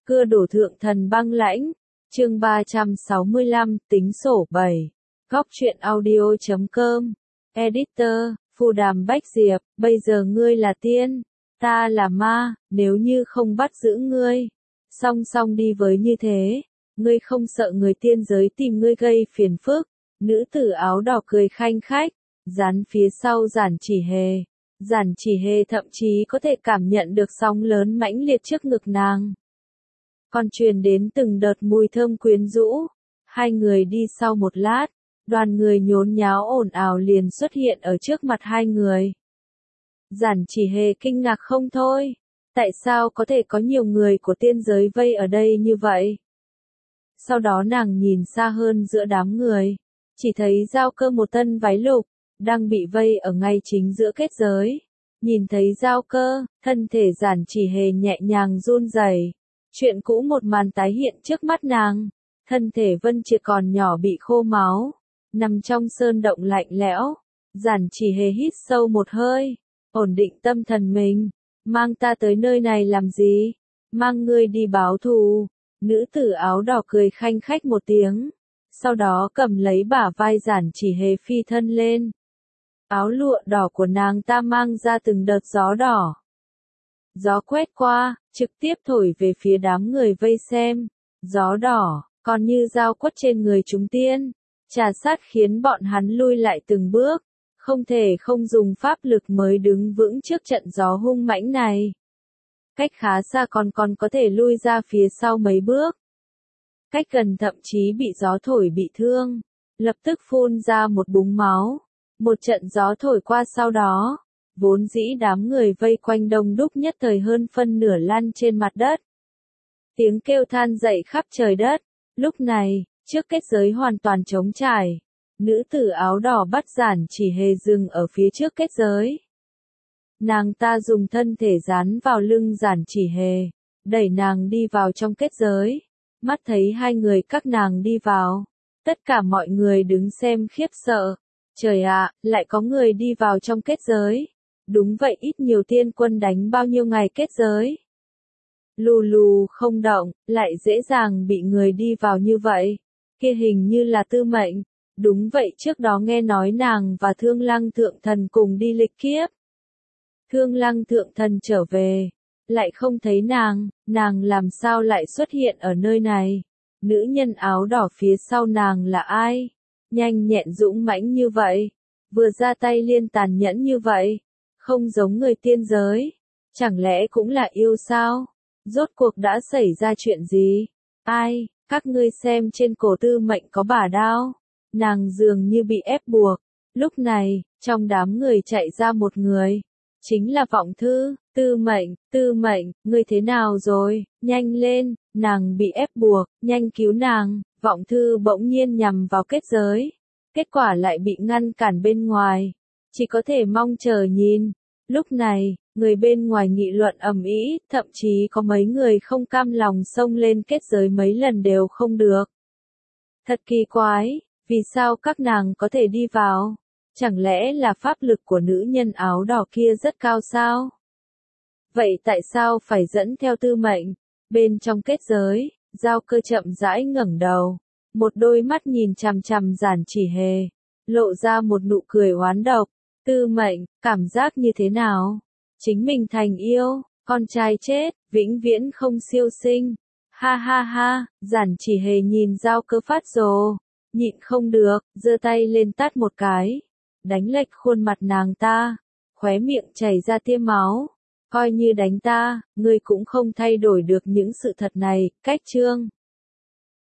Cưa đổ thượng thần băng lãnh. Chương 365, tính sổ 7. Góc truyện audio.com. Editor, Phù Đàm Bách Diệp, bây giờ ngươi là tiên, ta là ma, nếu như không bắt giữ ngươi, song song đi với như thế, ngươi không sợ người tiên giới tìm ngươi gây phiền phức. Nữ tử áo đỏ cười khanh khách, dán phía sau Giản Chỉ Hề. Giản Chỉ Hề thậm chí có thể cảm nhận được sóng lớn mãnh liệt trước ngực nàng. Còn truyền đến từng đợt mùi thơm quyến rũ. Hai người đi sau một lát, đoàn người nhốn nháo ồn ào liền xuất hiện ở trước mặt hai người. Giản Chỉ Hề kinh ngạc không thôi. Tại sao có thể có nhiều người của tiên giới vây ở đây như vậy? Sau đó nàng nhìn xa hơn giữa đám người, chỉ thấy Giao Cơ một thân váy lục, đang bị vây ở ngay chính giữa kết giới. Nhìn thấy Giao Cơ, thân thể Giản Chỉ Hề nhẹ nhàng run rẩy. Chuyện cũ một màn tái hiện trước mắt nàng. Thân thể Vân Triệt còn nhỏ bị khô máu, nằm trong sơn động lạnh lẽo. Giản Chỉ Hề hít sâu một hơi, ổn định tâm thần mình. Mang ta tới nơi này làm gì? Mang ngươi đi báo thù. Nữ tử áo đỏ cười khanh khách một tiếng, sau đó cầm lấy bả vai Giản Chỉ Hề phi thân lên. Áo lụa đỏ của nàng ta mang ra từng đợt gió đỏ. Gió quét qua, trực tiếp thổi về phía đám người vây xem. Gió đỏ, còn như dao quất trên người chúng tiên, trà sát khiến bọn hắn lui lại từng bước, không thể không dùng pháp lực mới đứng vững trước trận gió hung mãnh này. Cách khá xa còn có thể lui ra phía sau mấy bước. Cách gần thậm chí bị gió thổi bị thương, lập tức phun ra một búng máu. Một trận gió thổi qua sau đó, vốn dĩ đám người vây quanh đông đúc nhất thời hơn phân nửa lăn trên mặt đất. Tiếng kêu than dậy khắp trời đất. Lúc này, trước kết giới hoàn toàn trống trải, nữ tử áo đỏ bắt Giản Chỉ Hề dừng ở phía trước kết giới. Nàng ta dùng thân thể dán vào lưng Giản Chỉ Hề, đẩy nàng đi vào trong kết giới. Mắt thấy hai người các nàng đi vào, tất cả mọi người đứng xem khiếp sợ. Trời ạ, lại có người đi vào trong kết giới. Đúng vậy, ít nhiều tiên quân đánh bao nhiêu ngày kết giới. Lù lù không động, lại dễ dàng bị người đi vào như vậy. Kia hình như là Tư Mệnh. Đúng vậy, trước đó nghe nói nàng và Thương Lăng Thượng Thần cùng đi lịch kiếp. Thương Lăng Thượng Thần trở về, lại không thấy nàng làm sao lại xuất hiện ở nơi này? Nữ nhân áo đỏ phía sau nàng là ai? Nhanh nhẹn dũng mãnh như vậy, vừa ra tay liên tàn nhẫn như vậy, không giống người tiên giới, chẳng lẽ cũng là yêu sao? Rốt cuộc đã xảy ra chuyện gì? Ai, các ngươi xem trên cổ Tư Mệnh có bả đao, nàng dường như bị ép buộc. Lúc này, trong đám người chạy ra một người, chính là Vọng Thư. Tư Mệnh, ngươi thế nào rồi? Nhanh lên, nàng bị ép buộc, nhanh cứu nàng. Vọng Thư bỗng nhiên nhằm vào kết giới, kết quả lại bị ngăn cản bên ngoài, chỉ có thể mong chờ nhìn. Lúc này, người bên ngoài nghị luận ầm ĩ, thậm chí có mấy người không cam lòng xông lên kết giới mấy lần đều không được. Thật kỳ quái, vì sao các nàng có thể đi vào? Chẳng lẽ là pháp lực của nữ nhân áo đỏ kia rất cao sao? Vậy tại sao phải dẫn theo Tư Mệnh? Bên trong kết giới, Giao Cơ chậm rãi ngẩng đầu, một đôi mắt nhìn chằm chằm Giản Chỉ Hề, lộ ra một nụ cười oán độc. Tư Mệnh, cảm giác như thế nào? Chính mình thành yêu, con trai chết, vĩnh viễn không siêu sinh. Ha ha ha, Giản Chỉ Hề nhìn Giao Cơ phát rồ, nhịn không được, giơ tay lên tát một cái, đánh lệch khuôn mặt nàng ta, khóe miệng chảy ra tia máu. Coi như đánh ta, ngươi cũng không thay đổi được những sự thật này. Cách chương